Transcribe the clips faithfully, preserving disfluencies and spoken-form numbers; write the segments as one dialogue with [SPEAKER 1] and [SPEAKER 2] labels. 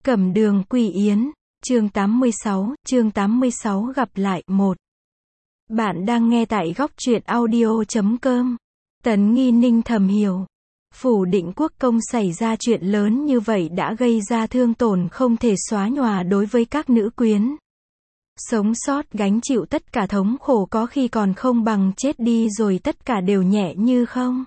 [SPEAKER 1] Cẩm đường Quy Yến, chương tám mươi sáu, chương tám mươi sáu gặp lại, một. Bạn đang nghe tại góc truyện audio chấm com. Tấn Nghi Ninh thầm hiểu. Phủ Định Quốc công xảy ra chuyện lớn như vậy đã gây ra thương tổn không thể xóa nhòa đối với các nữ quyến. Sống sót gánh chịu tất cả thống khổ có khi còn không bằng chết đi rồi tất cả đều nhẹ như không.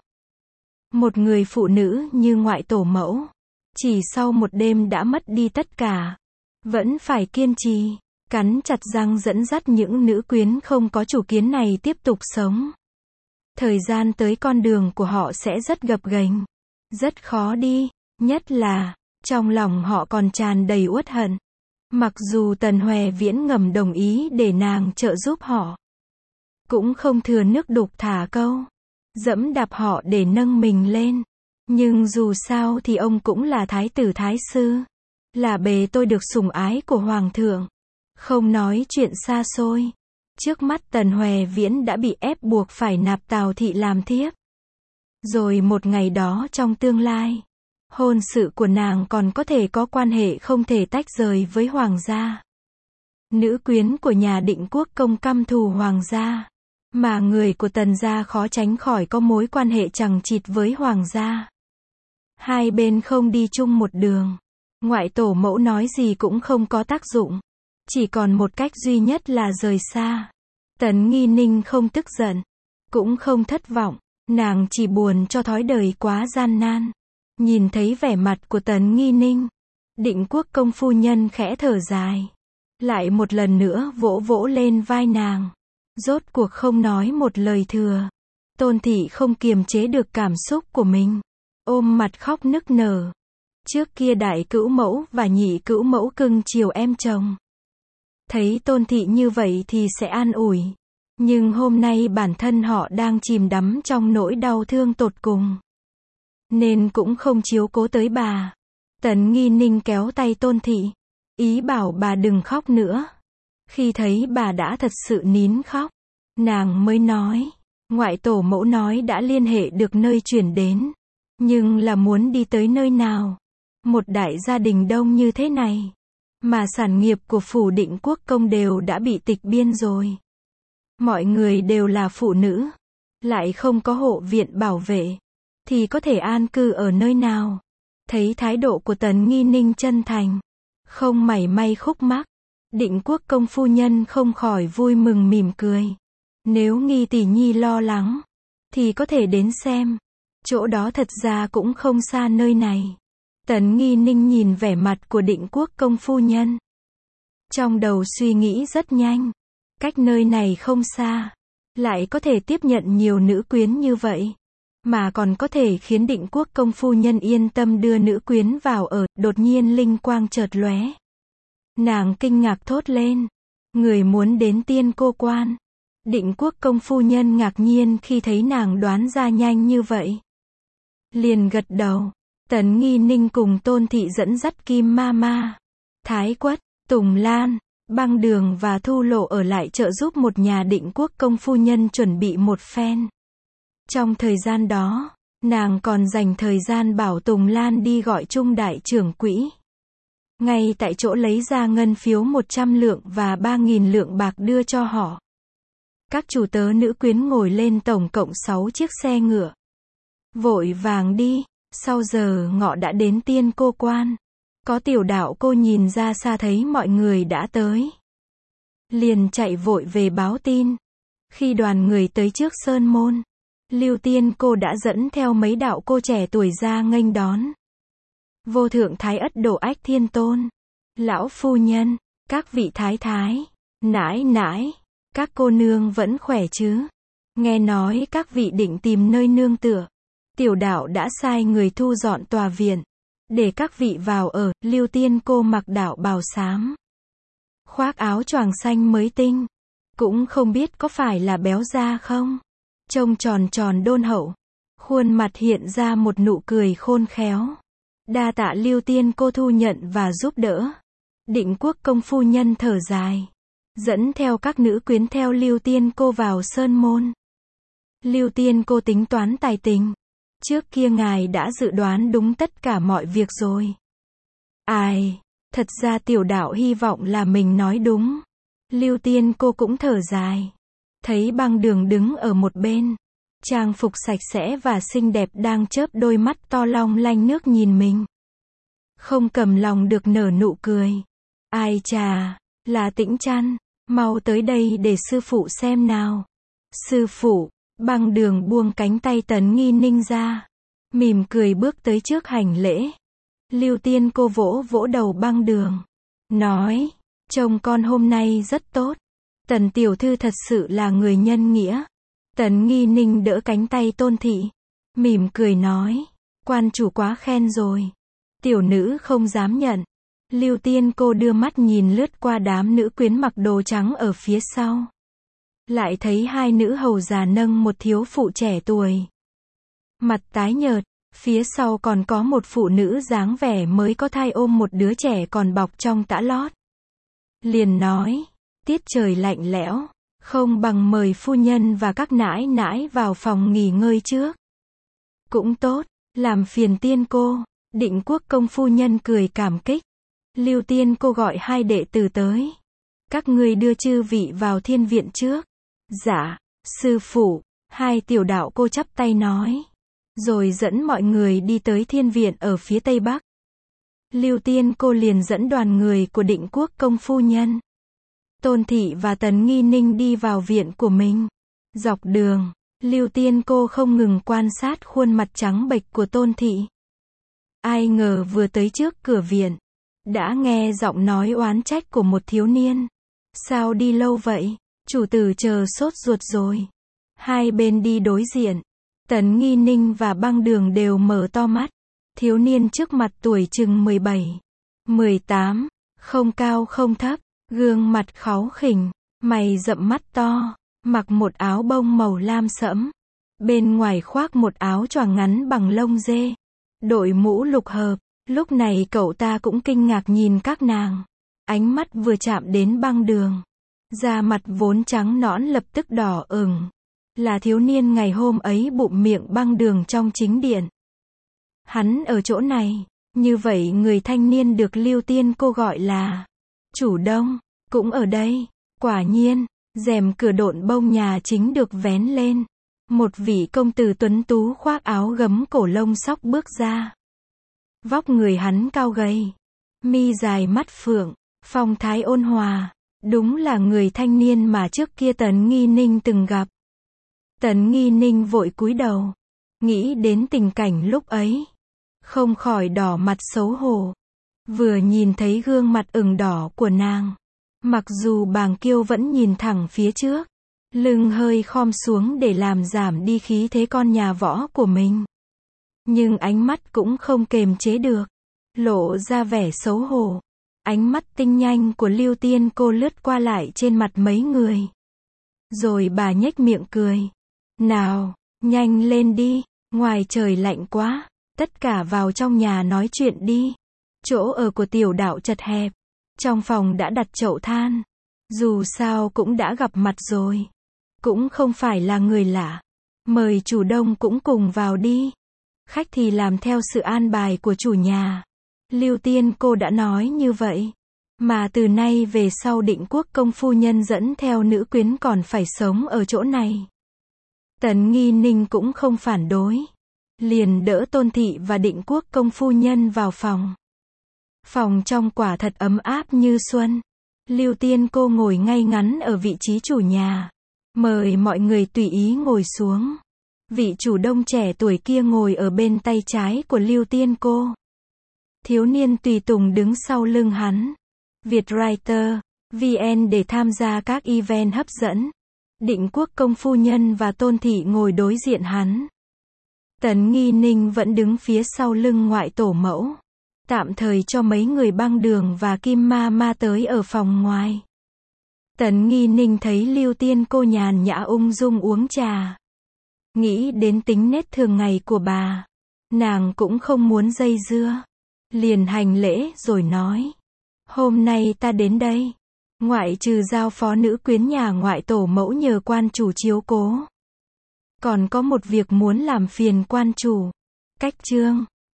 [SPEAKER 1] Một người phụ nữ như ngoại tổ mẫu, chỉ sau một đêm đã mất đi tất cả. Vẫn phải kiên trì, cắn chặt răng dẫn dắt những nữ quyến không có chủ kiến này tiếp tục sống. Thời gian tới con đường của họ sẽ rất gập ghềnh, rất khó đi, nhất là, trong lòng họ còn tràn đầy uất hận. Mặc dù Tần Hoè Viễn ngầm đồng ý để nàng trợ giúp họ, cũng không thừa nước đục thả câu, dẫm đạp họ để nâng mình lên. Nhưng dù sao thì ông cũng là thái tử thái sư, là bề tôi được sủng ái của hoàng thượng. Không nói chuyện xa xôi, trước mắt Tần Hoè Viễn đã bị ép buộc phải nạp Tào thị làm thiếp. Rồi một ngày đó trong tương lai, hôn sự của nàng còn có thể có quan hệ không thể tách rời với hoàng gia. Nữ quyến của nhà Định Quốc công căm thù hoàng gia, mà người của Tần gia khó tránh khỏi có mối quan hệ chằng chịt với hoàng gia. Hai bên không đi chung một đường. Ngoại tổ mẫu nói gì cũng không có tác dụng. Chỉ còn một cách duy nhất là rời xa. Tấn Nghi Ninh không tức giận, cũng không thất vọng. Nàng chỉ buồn cho thói đời quá gian nan. Nhìn thấy vẻ mặt của Tấn Nghi Ninh, Định Quốc công phu nhân khẽ thở dài. Lại một lần nữa vỗ vỗ lên vai nàng. Rốt cuộc không nói một lời thừa. Tôn thị không kiềm chế được cảm xúc của mình, ôm mặt khóc nức nở. Trước kia đại cữu mẫu và nhị cữu mẫu cưng chiều em chồng. Thấy Tôn thị như vậy thì sẽ an ủi. Nhưng hôm nay bản thân họ đang chìm đắm trong nỗi đau thương tột cùng, nên cũng không chiếu cố tới bà. Tấn Nghi Ninh kéo tay Tôn thị, ý bảo bà đừng khóc nữa. Khi thấy bà đã thật sự nín khóc, nàng mới nói, ngoại tổ mẫu nói đã liên hệ được nơi chuyển đến. Nhưng là muốn đi tới nơi nào? Một đại gia đình đông như thế này, mà sản nghiệp của Phủ Định Quốc công đều đã bị tịch biên rồi. Mọi người đều là phụ nữ, lại không có hộ viện bảo vệ, thì có thể an cư ở nơi nào? Thấy thái độ của Tấn Nghi Ninh chân thành, không mảy may khúc mắc, Định Quốc công phu nhân không khỏi vui mừng mỉm cười. Nếu Nghi tỷ nhi lo lắng, thì có thể đến xem. Chỗ đó thật ra cũng không xa nơi này. Tấn Nghi Ninh nhìn vẻ mặt của Định Quốc công phu nhân, trong đầu suy nghĩ rất nhanh. Cách nơi này không xa, lại có thể tiếp nhận nhiều nữ quyến như vậy, mà còn có thể khiến Định Quốc công phu nhân yên tâm đưa nữ quyến vào ở. Đột nhiên linh quang chợt lóe, nàng kinh ngạc thốt lên, người muốn đến Tiên Cô Quan. Định Quốc công phu nhân ngạc nhiên khi thấy nàng đoán ra nhanh như vậy, liền gật đầu. Tấn Nghi Ninh cùng Tôn thị dẫn dắt Kim Ma Ma, Thái Quất, Tùng Lan, Băng Đường và Thu Lộ ở lại trợ giúp một nhà Định Quốc công phu nhân chuẩn bị một phen. Trong thời gian đó, nàng còn dành thời gian bảo Tùng Lan đi gọi Trung đại trưởng quỹ. Ngay tại chỗ lấy ra ngân phiếu một trăm lượng và ba nghìn lượng bạc đưa cho họ. Các chủ tớ nữ quyến ngồi lên tổng cộng sáu chiếc xe ngựa, vội vàng đi. Sau giờ ngọ đã đến Tiên Cô Quan. Có tiểu đạo cô nhìn ra xa thấy mọi người đã tới, liền chạy vội về báo tin. Khi đoàn người tới trước sơn môn, Lưu Tiên cô đã dẫn theo mấy đạo cô trẻ tuổi ra nghênh đón. Vô thượng thái ất Đổ Ách Thiên Tôn, lão phu nhân, các vị thái thái, nãi nãi, các cô nương vẫn khỏe chứ? Nghe nói các vị định tìm nơi nương tựa. Tiểu đạo đã sai người thu dọn tòa viện, để các vị vào ở. Lưu Tiên cô mặc đạo bào xám, khoác áo choàng xanh mới tinh, cũng không biết có phải là béo da không, trông tròn tròn đôn hậu, khuôn mặt hiện ra một nụ cười khôn khéo. Đa tạ Lưu Tiên cô thu nhận và giúp đỡ. Định Quốc công phu nhân thở dài, dẫn theo các nữ quyến theo Lưu Tiên cô vào sơn môn. Lưu Tiên cô tính toán tài tình, trước kia ngài đã dự đoán đúng tất cả mọi việc rồi. Ai, Thật ra tiểu đạo hy vọng là mình nói đúng. Lưu Tiên cô cũng thở dài. Thấy Băng Đường đứng ở một bên, trang phục sạch sẽ và xinh đẹp đang chớp đôi mắt to long lanh nước nhìn mình. Không cầm lòng được nở nụ cười. Ai chà, là Tĩnh Trăn, mau tới đây để sư phụ xem nào. Sư phụ, Băng Đường buông cánh tay Tấn Nghi Ninh ra, mỉm cười bước tới trước hành lễ. Lưu Tiên cô vỗ vỗ đầu Băng Đường, nói, chồng con hôm nay rất tốt. Tần tiểu thư thật sự là người nhân nghĩa. Tấn Nghi Ninh đỡ cánh tay Tôn thị, mỉm cười nói, quan chủ quá khen rồi. Tiểu nữ không dám nhận. Lưu Tiên cô đưa mắt nhìn lướt qua đám nữ quyến mặc đồ trắng ở phía sau. Lại thấy hai nữ hầu già nâng một thiếu phụ trẻ tuổi. Mặt tái nhợt, phía sau còn có một phụ nữ dáng vẻ mới có thai ôm một đứa trẻ còn bọc trong tã lót. Liền nói, tiết trời lạnh lẽo, không bằng mời phu nhân và các nãi nãi vào phòng nghỉ ngơi trước. Cũng tốt, làm phiền Tiên cô. Định Quốc công phu nhân cười cảm kích. Lưu Tiên cô gọi hai đệ tử tới. Các ngươi đưa chư vị vào thiên viện trước. Dạ, sư phụ. Hai tiểu đạo cô chắp tay nói. Rồi dẫn mọi người đi tới thiên viện ở phía tây bắc. Lưu Tiên cô liền dẫn đoàn người của Định Quốc công phu nhân, Tôn thị và Tấn Nghi Ninh đi vào viện của mình. Dọc đường, Lưu Tiên cô không ngừng quan sát khuôn mặt trắng bệch của Tôn thị. Ai ngờ vừa tới trước cửa viện, đã nghe giọng nói oán trách của một thiếu niên. Sao đi lâu vậy? Chủ tử chờ sốt ruột rồi. Hai bên đi đối diện. Tấn Nghi Ninh và Băng Đường đều mở to mắt. Thiếu niên trước mặt tuổi chừng mười bảy, mười tám, không cao không thấp, gương mặt kháu khỉnh, mày rậm mắt to, mặc một áo bông màu lam sẫm. Bên ngoài khoác một áo choàng ngắn bằng lông dê. Đội mũ lục hợp. Lúc này cậu ta cũng kinh ngạc nhìn các nàng. Ánh mắt vừa chạm đến Băng Đường, da mặt vốn trắng nõn lập tức đỏ ửng. Là thiếu niên ngày hôm ấy bụm miệng Băng Đường trong chính điện. Hắn ở chỗ này. Như vậy người thanh niên được Lưu Tiên cô gọi là Chủ Đông, cũng ở đây. Quả nhiên, rèm cửa độn bông nhà chính được vén lên. Một vị công tử tuấn tú khoác áo gấm cổ lông sóc bước ra. Vóc người hắn cao gầy, mi dài mắt phượng, phong thái ôn hòa. Đúng là người thanh niên mà trước kia Tấn Nghi Ninh từng gặp. Tấn Nghi Ninh vội cúi đầu, nghĩ đến tình cảnh lúc ấy, không khỏi đỏ mặt xấu hổ. Vừa nhìn thấy gương mặt ửng đỏ của nàng, mặc dù bàng kiêu vẫn nhìn thẳng phía trước, lưng hơi khom xuống để làm giảm đi khí thế con nhà võ của mình. Nhưng ánh mắt cũng không kềm chế được, lộ ra vẻ xấu hổ. Ánh mắt tinh nhanh của Lưu Tiên cô lướt qua lại trên mặt mấy người. Rồi bà nhếch miệng cười. Nào, nhanh lên đi, ngoài trời lạnh quá, tất cả vào trong nhà nói chuyện đi. Chỗ ở của tiểu đạo chật hẹp, trong phòng đã đặt chậu than. Dù sao cũng đã gặp mặt rồi, cũng không phải là người lạ. Mời chủ Đông cũng cùng vào đi. Khách thì làm theo sự an bài của chủ nhà. Lưu Tiên cô đã nói như vậy. Mà từ nay về sau Định Quốc công phu nhân dẫn theo nữ quyến còn phải sống ở chỗ này. Tấn Nghi Ninh cũng không phản đối. Liền đỡ Tôn thị và Định Quốc công phu nhân vào phòng. Phòng trong quả thật ấm áp như xuân. Lưu Tiên cô ngồi ngay ngắn ở vị trí chủ nhà. Mời mọi người tùy ý ngồi xuống. Vị chủ Đông trẻ tuổi kia ngồi ở bên tay trái của Lưu Tiên cô. Thiếu niên tùy tùng đứng sau lưng hắn. Vietwriter, vê en để tham gia các event hấp dẫn. Định Quốc công phu nhân và Tôn thị ngồi đối diện hắn. Tấn Nghi Ninh vẫn đứng phía sau lưng ngoại tổ mẫu. Tạm thời cho mấy người Băng Đường và Kim Ma Ma tới ở phòng ngoài. Tấn Nghi Ninh thấy Lưu Tiên cô nhàn nhã ung dung uống trà. Nghĩ đến tính nết thường ngày của bà. Nàng cũng không muốn dây dưa. Liền hành lễ rồi nói. Hôm nay ta đến đây. Ngoại trừ giao phó nữ quyến nhà ngoại tổ mẫu nhờ quan chủ chiếu cố. Còn có một việc muốn làm phiền quan chủ. Cách chương.